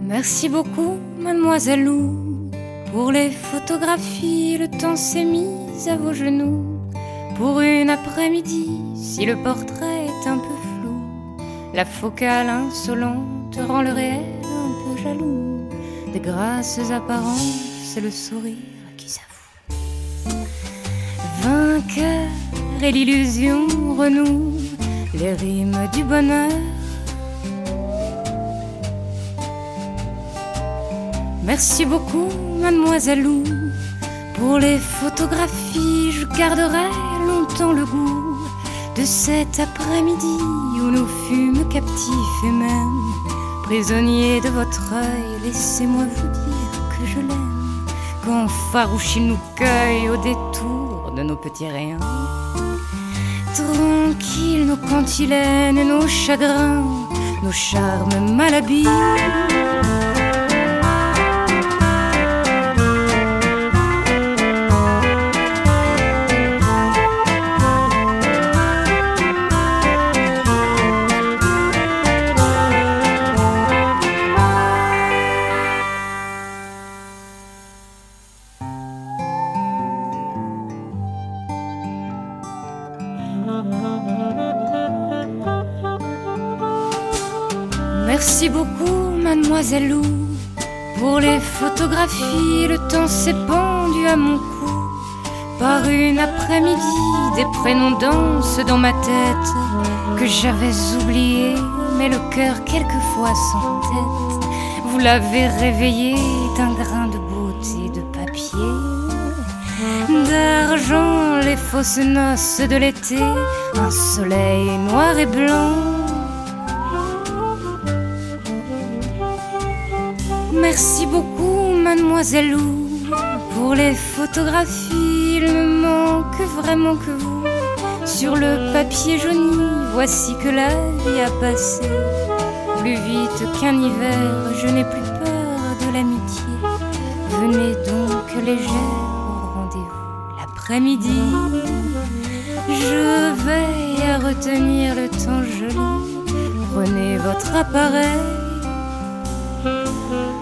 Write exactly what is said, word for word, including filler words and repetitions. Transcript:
Merci beaucoup, mademoiselle Lou, pour les photographies. Le temps s'est mis à vos genoux pour une après-midi. Si le portrait est un peu flou, la focale insolente rend le réel un peu jaloux. Des grâces apparences et le sourire qui s'avoue. Vainqueur et l'illusion renoue les rimes du bonheur. Merci beaucoup, mademoiselle Lou, pour les photographies. Je garderai longtemps le goût de cet après-midi où nous fûmes captifs et même prisonniers de votre œil. Laissez-moi vous dire que je l'aime quand farouche il nous cueille au détour de nos petits riens. Tranquilles nos cantilènes et nos chagrins, nos charmes malhabiles. Merci beaucoup, mademoiselle Lou, pour les photographies. Le temps s'est pendu à mon cou par une après-midi. Des prénoms dansent dans ma tête que j'avais oubliés, mais le cœur quelquefois sans tête. Vous l'avez réveillé d'un grain de beauté de papier, d'argent, les fausses noces de l'été, un soleil noir et blanc. Merci beaucoup, mademoiselle Lou, pour les photographies. Il me manque vraiment que vous sur le papier jauni. Voici que la vie a passé plus vite qu'un hiver. Je n'ai plus peur de l'amitié. Venez donc légère au rendez-vous l'après-midi. Je veille à retenir le temps joli. Prenez votre appareil.